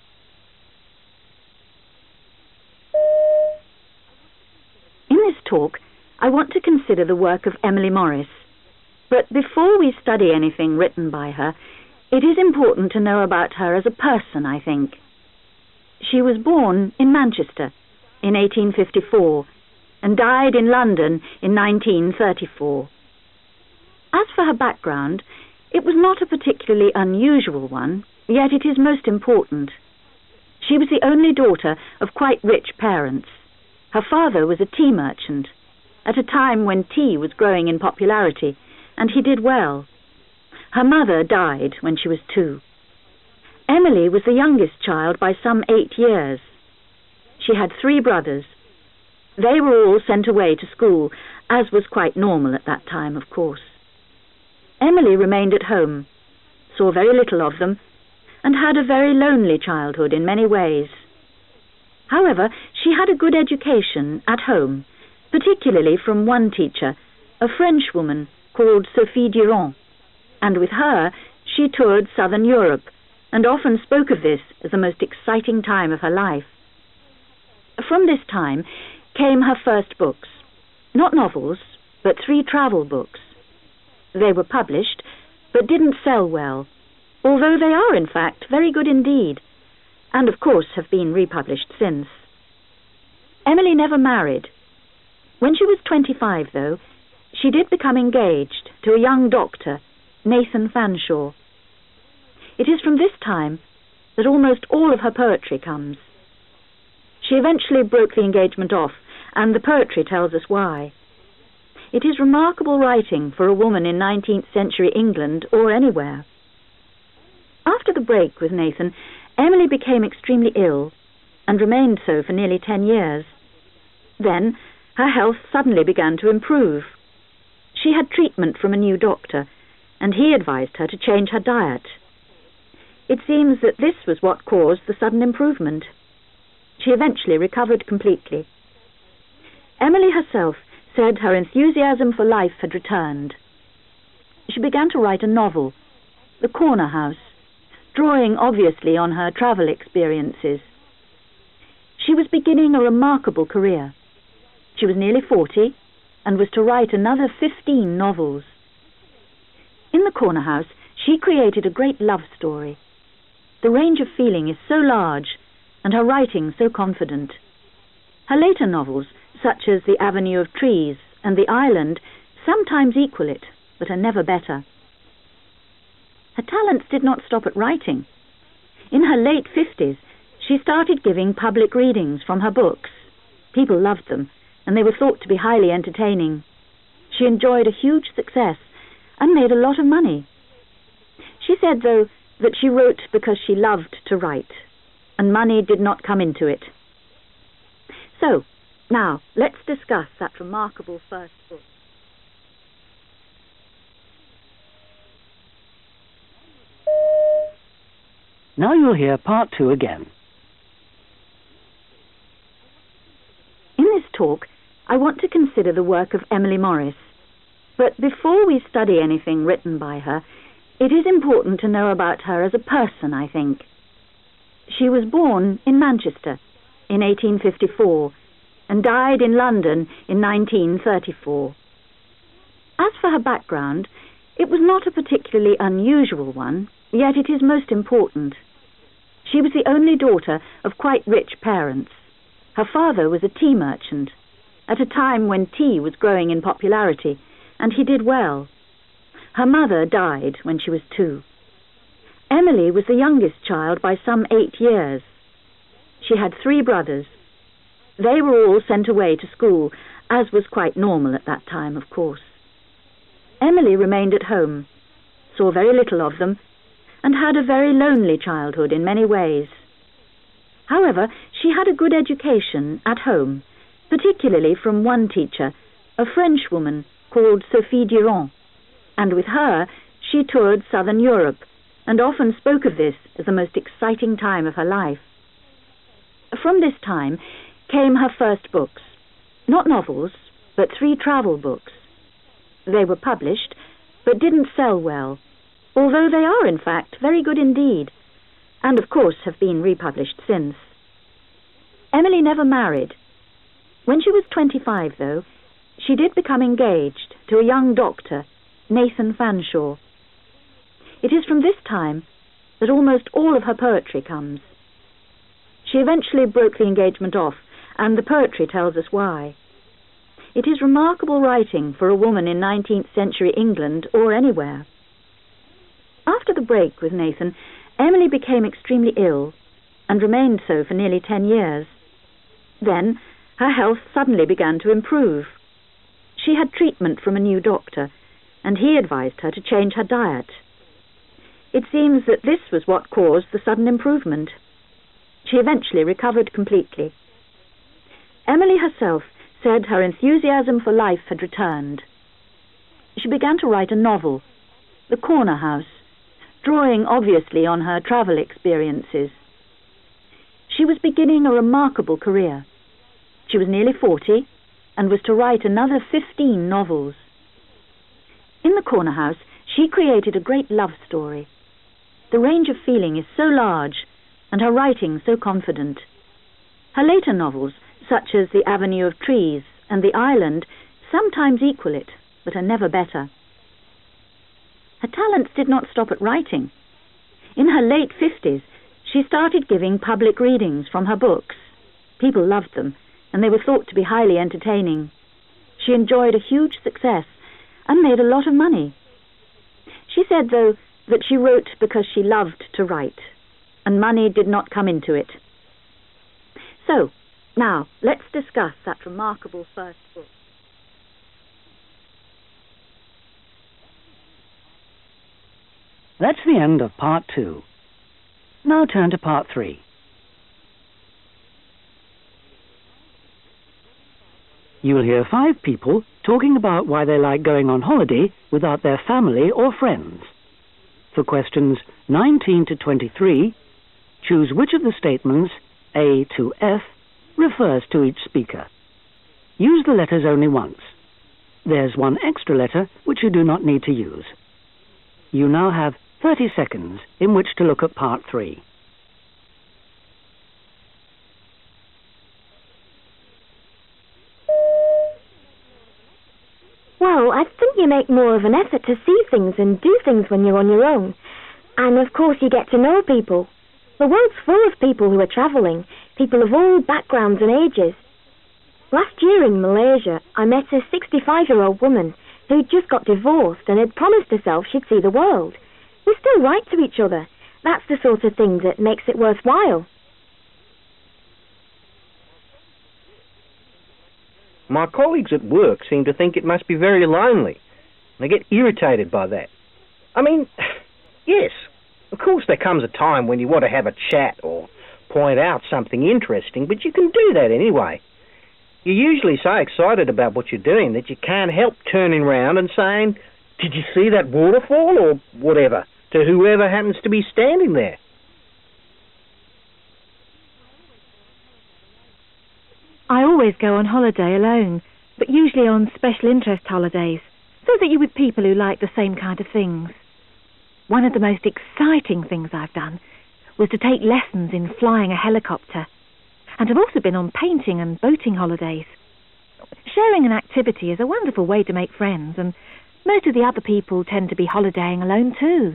In this talk, I want to consider the work of Emily Morris. But before we study anything written by her, it is important to know about her as a person, I think. She was born in Manchester in 1854 and died in London in 1934. As for her background, it was not a particularly unusual one, yet it is most important. She was the only daughter of quite rich parents. Her father was a tea merchant, at a time when tea was growing in popularity, and he did well. Her mother died when she was 2. Emily was the youngest child by some 8 years. She had 3 brothers. They were all sent away to school, as was quite normal at that time, of course. Emily remained at home, saw very little of them, and had a very lonely childhood in many ways. However, she had a good education at home, particularly from one teacher, a Frenchwoman called Sophie Durand, and with her she toured southern Europe, and often spoke of this as the most exciting time of her life. From this time came her first books, not novels, but 3 travel books. They were published, but didn't sell well, although they are, in fact, very good indeed, and of course have been republished since. Emily never married. When she was 25, though, she did become engaged to a young doctor, Nathan Fanshawe. It is from this time that almost all of her poetry comes. She eventually broke the engagement off, and the poetry tells us why. It is remarkable writing for a woman in 19th century England or anywhere. After the break with Nathan, Emily became extremely ill and remained so for nearly 10 years. Then her health suddenly began to improve. She had treatment from a new doctor, and he advised her to change her diet. It seems that this was what caused the sudden improvement. She eventually recovered completely. Emily herself said her enthusiasm for life had returned. She began to write a novel, The Corner House, drawing obviously on her travel experiences. She was beginning a remarkable career. She was nearly 40 and was to write another 15 novels. In The Corner House, she created a great love story. The range of feeling is so large and her writing so confident. Her later novels, such as The Avenue of Trees and The Island, sometimes equal it, but are never better. Her talents did not stop at writing. In her late 50s, she started giving public readings from her books. People loved them, and they were thought to be highly entertaining. She enjoyed a huge success and made a lot of money. She said, though, that she wrote because she loved to write, and money did not come into it. So, now, let's discuss that remarkable first book. Now you'll hear part 2 again. In this talk, I want to consider the work of Emily Morris. But before we study anything written by her, it is important to know about her as a person, I think. She was born in Manchester in 1854 and died in London in 1934. As for her background, it was not a particularly unusual one, yet it is most important. She was the only daughter of quite rich parents. Her father was a tea merchant, at a time when tea was growing in popularity, and he did well. Her mother died when she was 2. Emily was the youngest child by some 8 years. She had 3 brothers. They were all sent away to school, as was quite normal at that time, of course. Emily remained at home, saw very little of them, and had a very lonely childhood in many ways. However, she had a good education at home, particularly from one teacher, a French woman called Sophie Durand, and with her she toured southern Europe and often spoke of this as the most exciting time of her life. From this time came her first books, not novels, but 3 travel books. They were published, but didn't sell well, although they are, in fact, very good indeed, and of course have been republished since. Emily never married. When she was 25, though, she did become engaged to a young doctor, Nathan Fanshawe. It is from this time that almost all of her poetry comes. She eventually broke the engagement off, and the poetry tells us why. It is remarkable writing for a woman in 19th century England or anywhere. After the break with Nathan, Emily became extremely ill and remained so for nearly 10 years. Then her health suddenly began to improve. She had treatment from a new doctor, and he advised her to change her diet. It seems that this was what caused the sudden improvement. She eventually recovered completely. Emily herself said her enthusiasm for life had returned. She began to write a novel, The Corner House, drawing obviously on her travel experiences. She was beginning a remarkable career. She was nearly 40 and was to write another 15 novels. In The Corner House, she created a great love story. The range of feeling is so large and her writing so confident. Her later novels, such as The Avenue of Trees and The Island, sometimes equal it, but are never better. Her talents did not stop at writing. In her late 50s, she started giving public readings from her books. People loved them, and they were thought to be highly entertaining. She enjoyed a huge success and made a lot of money. She said, though, that she wrote because she loved to write, and money did not come into it. So, Now, let's discuss that remarkable first book. That's the end of part 2. Now turn to part 3. You will hear 5 people talking about why they like going on holiday without their family or friends. For questions 19 to 23, choose which of the statements, A to F, refers to each speaker. Use the letters only once. There's one extra letter which you do not need to use. You now have 30 seconds in which to look at part 3. Well, I think you make more of an effort to see things and do things when you're on your own. And of course you get to know people. The world's full of people who are travelling, people of all backgrounds and ages. Last year in Malaysia, I met a 65-year-old woman who'd just got divorced and had promised herself she'd see the world. We still write to each other. That's the sort of thing that makes it worthwhile. My colleagues at work seem to think it must be very lonely. They get irritated by that. I mean, yes, of course there comes a time when you want to have a chat or point out something interesting, but you can do that anyway. You're usually so excited about what you're doing that you can't help turning round and saying, "Did you see that waterfall?" or whatever, to whoever happens to be standing there. I always go on holiday alone, but usually on special interest holidays, so that you're with people who like the same kind of things. One of the most exciting things I've done was to take lessons in flying a helicopter, and I've also been on painting and boating holidays. Sharing an activity is a wonderful way to make friends, and most of the other people tend to be holidaying alone too.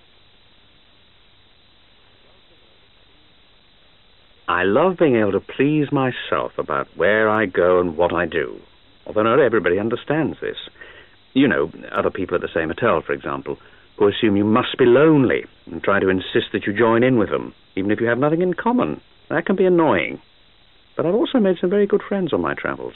I love being able to please myself about where I go and what I do, although not everybody understands this. You know, other people at the same hotel, for example, who assume you must be lonely and try to insist that you join in with them, even if you have nothing in common. That can be annoying. But I've also made some very good friends on my travels.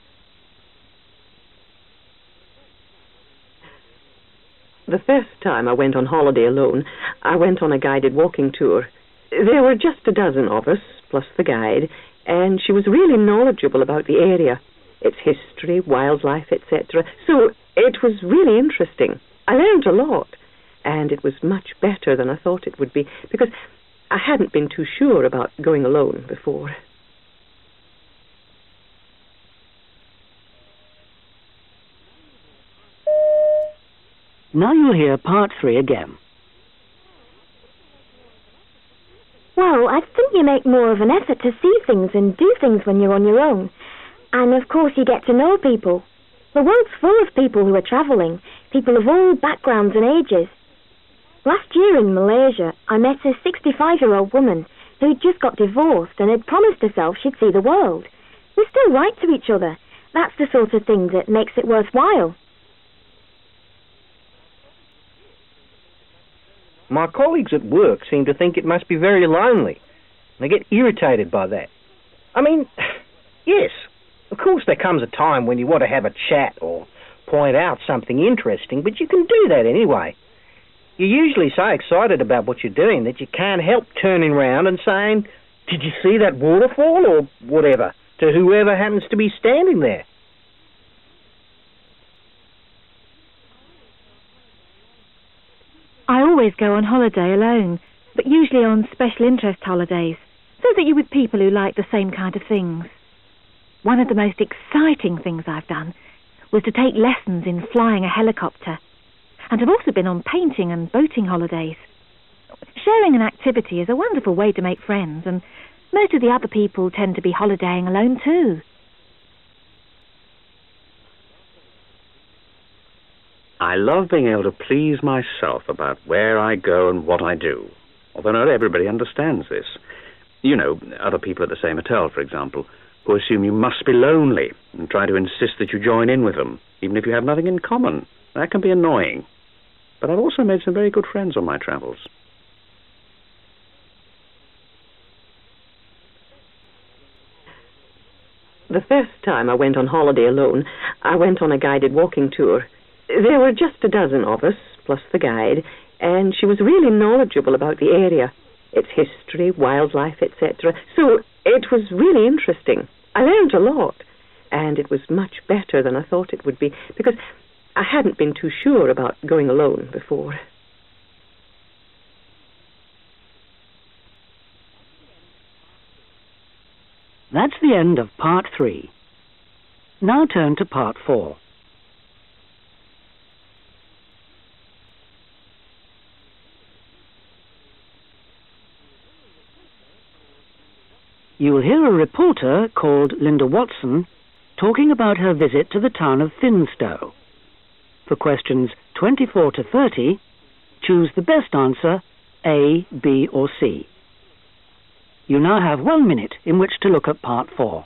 The first time I went on holiday alone, I went on a guided walking tour. There were just a dozen of us, plus the guide, and she was really knowledgeable about the area, its history, wildlife, etc. So it was really interesting. I learned a lot, and it was much better than I thought it would be, because I hadn't been too sure about going alone before. Now you'll hear part 3 again. Well, I think you make more of an effort to see things and do things when you're on your own. And of course you get to know people. The world's full of people who are travelling, people of all backgrounds and ages. Last year in Malaysia, I met a 65-year-old woman who'd just got divorced and had promised herself she'd see the world. We still write to each other. That's the sort of thing that makes it worthwhile. My colleagues at work seem to think it must be very lonely. They get irritated by that. I mean, yes, of course there comes a time when you want to have a chat or point out something interesting, but you can do that anyway. You're usually so excited about what you're doing that you can't help turning round and saying, "Did you see that waterfall?" or whatever, to whoever happens to be standing there. I always go on holiday alone, but usually on special interest holidays, so that you're with people who like the same kind of things. One of the most exciting things I've done was to take lessons in flying a helicopter, and I've also been on painting and boating holidays. Sharing an activity is a wonderful way to make friends, and most of the other people tend to be holidaying alone too. I love being able to please myself about where I go and what I do, although not everybody understands this. You know, other people at the same hotel, for example, who assume you must be lonely and try to insist that you join in with them, even if you have nothing in common. That can be annoying. But I've also made some very good friends on my travels. The first time I went on holiday alone, I went on a guided walking tour. There were just a dozen of us, plus the guide, and she was really knowledgeable about the area, its history, wildlife, etc. So it was really interesting. I learned a lot, and it was much better than I thought it would be, because I hadn't been too sure about going alone before. That's the end of part 3. Now turn to part 4. You will hear a reporter called Linda Watson talking about her visit to the town of Finstow. For questions 24 to 30, choose the best answer, A, B, or C. You now have 1 minute in which to look at part 4.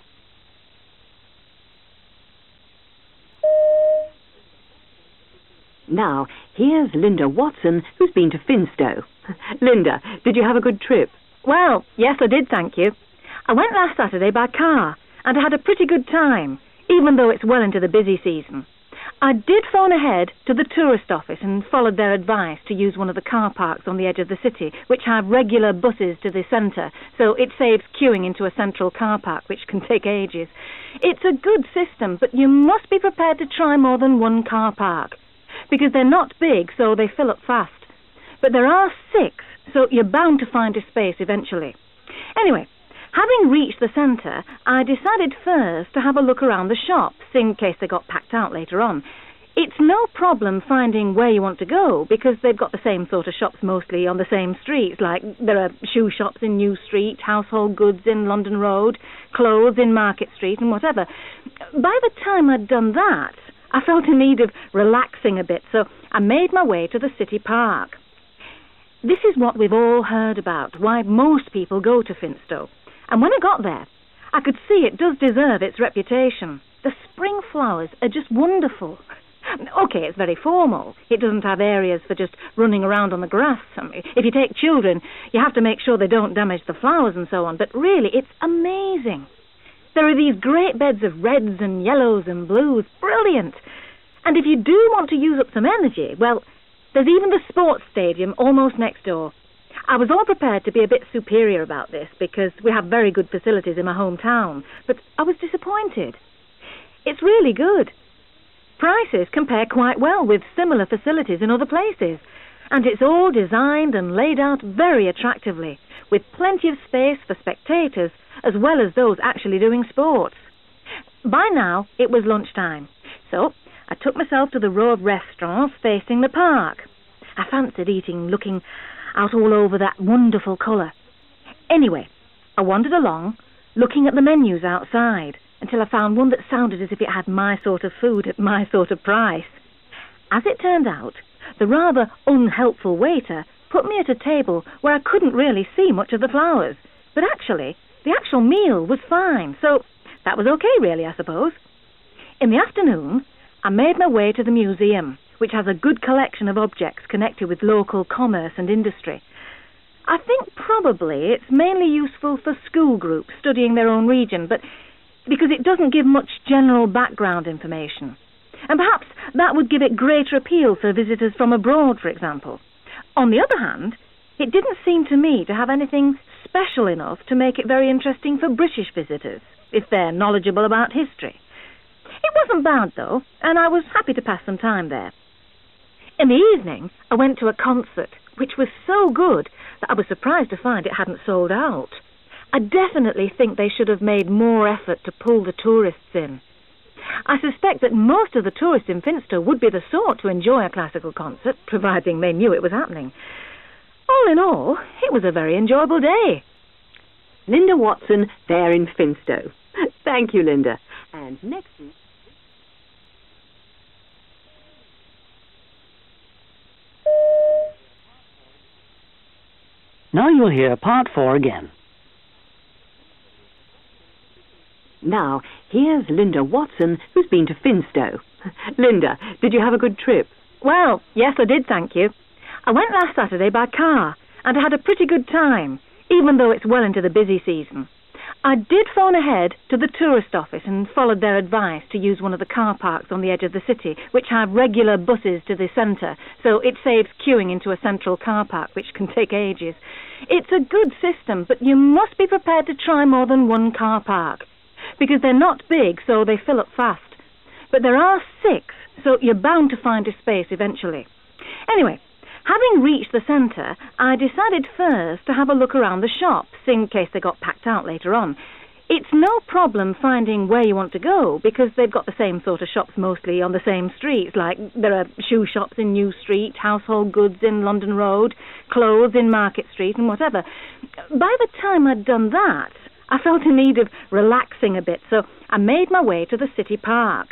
Now, here's Linda Watson, who's been to Finstow. Linda, did you have a good trip? Well, yes, I did, thank you. I went last Saturday by car, and I had a pretty good time, even though it's well into the busy season. I did phone ahead to the tourist office and followed their advice to use one of the car parks on the edge of the city, which have regular buses to the centre, so it saves queuing into a central car park, which can take ages. It's a good system, but you must be prepared to try more than one car park, because they're not big, so they fill up fast. But there are 6, so you're bound to find a space eventually. Anyway, having reached the centre, I decided first to have a look around the shops, in case they got packed out later on. It's no problem finding where you want to go, because they've got the same sort of shops mostly on the same streets, like there are shoe shops in New Street, household goods in London Road, clothes in Market Street, and whatever. By the time I'd done that, I felt in need of relaxing a bit, so I made my way to the city park. This is what we've all heard about, why most people go to Finstow. And when I got there, I could see it does deserve its reputation. The spring flowers are just wonderful. OK, it's very formal. It doesn't have areas for just running around on the grass. I mean, if you take children, you have to make sure they don't damage the flowers and so on. But really, it's amazing. There are these great beds of reds and yellows and blues. Brilliant. And if you do want to use up some energy, well, there's even the sports stadium almost next door. I was all prepared to be a bit superior about this because we have very good facilities in my hometown, but I was disappointed. It's really good. Prices compare quite well with similar facilities in other places, and it's all designed and laid out very attractively, with plenty of space for spectators as well as those actually doing sports. By now, it was lunchtime, so I took myself to the row of restaurants facing the park. I fancied eating, looking out all over that wonderful colour. Anyway, I wandered along, looking at the menus outside, until I found one that sounded as if it had my sort of food at my sort of price. As it turned out, the rather unhelpful waiter put me at a table where I couldn't really see much of the flowers, but actually, the actual meal was fine, so that was okay really, I suppose. In the afternoon, I made my way to the museum, which has a good collection of objects connected with local commerce and industry. I think probably it's mainly useful for school groups studying their own region, but because it doesn't give much general background information. And perhaps that would give it greater appeal for visitors from abroad, for example. On the other hand, it didn't seem to me to have anything special enough to make it very interesting for British visitors, if they're knowledgeable about history. It wasn't bad, though, and I was happy to pass some time there. In the evening, I went to a concert, which was so good that I was surprised to find it hadn't sold out. I definitely think they should have made more effort to pull the tourists in. I suspect that most of the tourists in Finstow would be the sort to enjoy a classical concert, providing they knew it was happening. All in all, it was a very enjoyable day. Linda Watson, there in Finstow. Thank you, Linda. And next week... Now you'll hear part 4 again. Now, here's Linda Watson, who's been to Finstow. Linda, did you have a good trip? Well, yes, I did, thank you. I went last Saturday by car, and I had a pretty good time, even though it's well into the busy season. I did phone ahead to the tourist office and followed their advice to use one of the car parks on the edge of the city, which have regular buses to the centre, so it saves queuing into a central car park, which can take ages. It's a good system, but you must be prepared to try more than one car park, because they're not big, so they fill up fast. But there are 6, so you're bound to find a space eventually. Anyway, having reached the centre, I decided first to have a look around the shops, in case they got packed out later on. It's no problem finding where you want to go, because they've got the same sort of shops mostly on the same streets, like there are shoe shops in New Street, household goods in London Road, clothes in Market Street, and whatever. By the time I'd done that, I felt in need of relaxing a bit, so I made my way to the city park.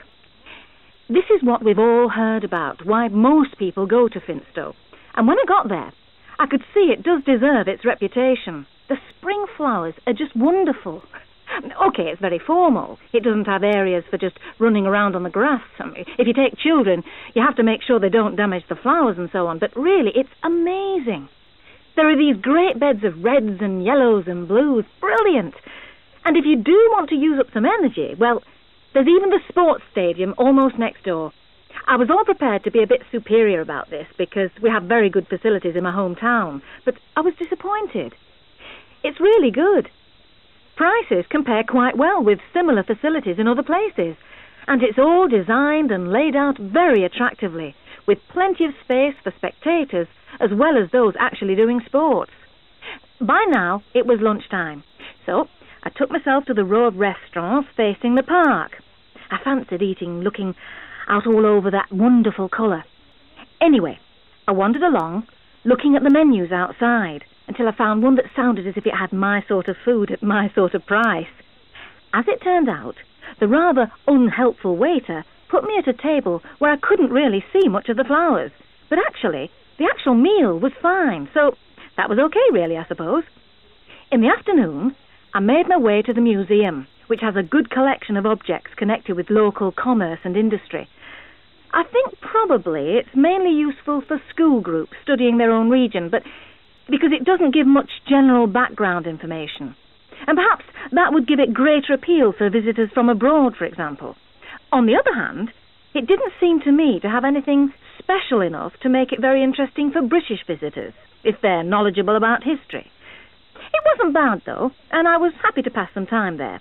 This is what we've all heard about, why most people go to Finstow. And when I got there, I could see it does deserve its reputation. The spring flowers are just wonderful. OK, it's very formal. It doesn't have areas for just running around on the grass. If you take children, you have to make sure they don't damage the flowers and so on. But really, it's amazing. There are these great beds of reds and yellows and blues. Brilliant. And if you do want to use up some energy, well, there's even the sports stadium almost next door. I was all prepared to be a bit superior about this because we have very good facilities in my hometown, but I was disappointed. It's really good. Prices compare quite well with similar facilities in other places, and it's all designed and laid out very attractively, with plenty of space for spectators as well as those actually doing sports. By now, it was lunchtime, so I took myself to the row of restaurants facing the park. I fancied eating, looking out all over that wonderful colour. Anyway, I wandered along, looking at the menus outside, until I found one that sounded as if it had my sort of food at my sort of price. As it turned out, the rather unhelpful waiter put me at a table where I couldn't really see much of the flowers, but actually, the actual meal was fine, so that was okay really, I suppose. In the afternoon, I made my way to the museum, which has a good collection of objects connected with local commerce and industry. I think probably it's mainly useful for school groups studying their own region, but because it doesn't give much general background information. And perhaps that would give it greater appeal for visitors from abroad, for example. On the other hand, it didn't seem to me to have anything special enough to make it very interesting for British visitors, if they're knowledgeable about history. It wasn't bad, though, and I was happy to pass some time there.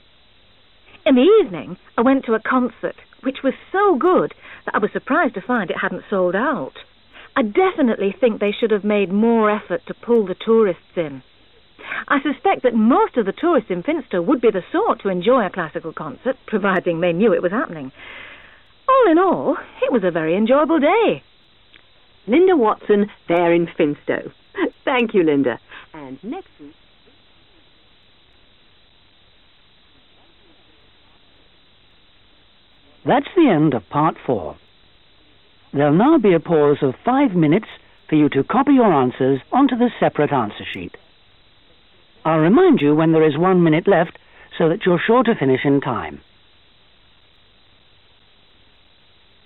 In the evening, I went to a concert, which was so good that I was surprised to find it hadn't sold out. I definitely think they should have made more effort to pull the tourists in. I suspect that most of the tourists in Finstow would be the sort to enjoy a classical concert, providing they knew it was happening. All in all, it was a very enjoyable day. Linda Watson, there in Finstow. Thank you, Linda. And next week... That's the end of part 4. There'll now be a pause of 5 minutes for you to copy your answers onto the separate answer sheet. I'll remind you when there is 1 minute left so that you're sure to finish in time.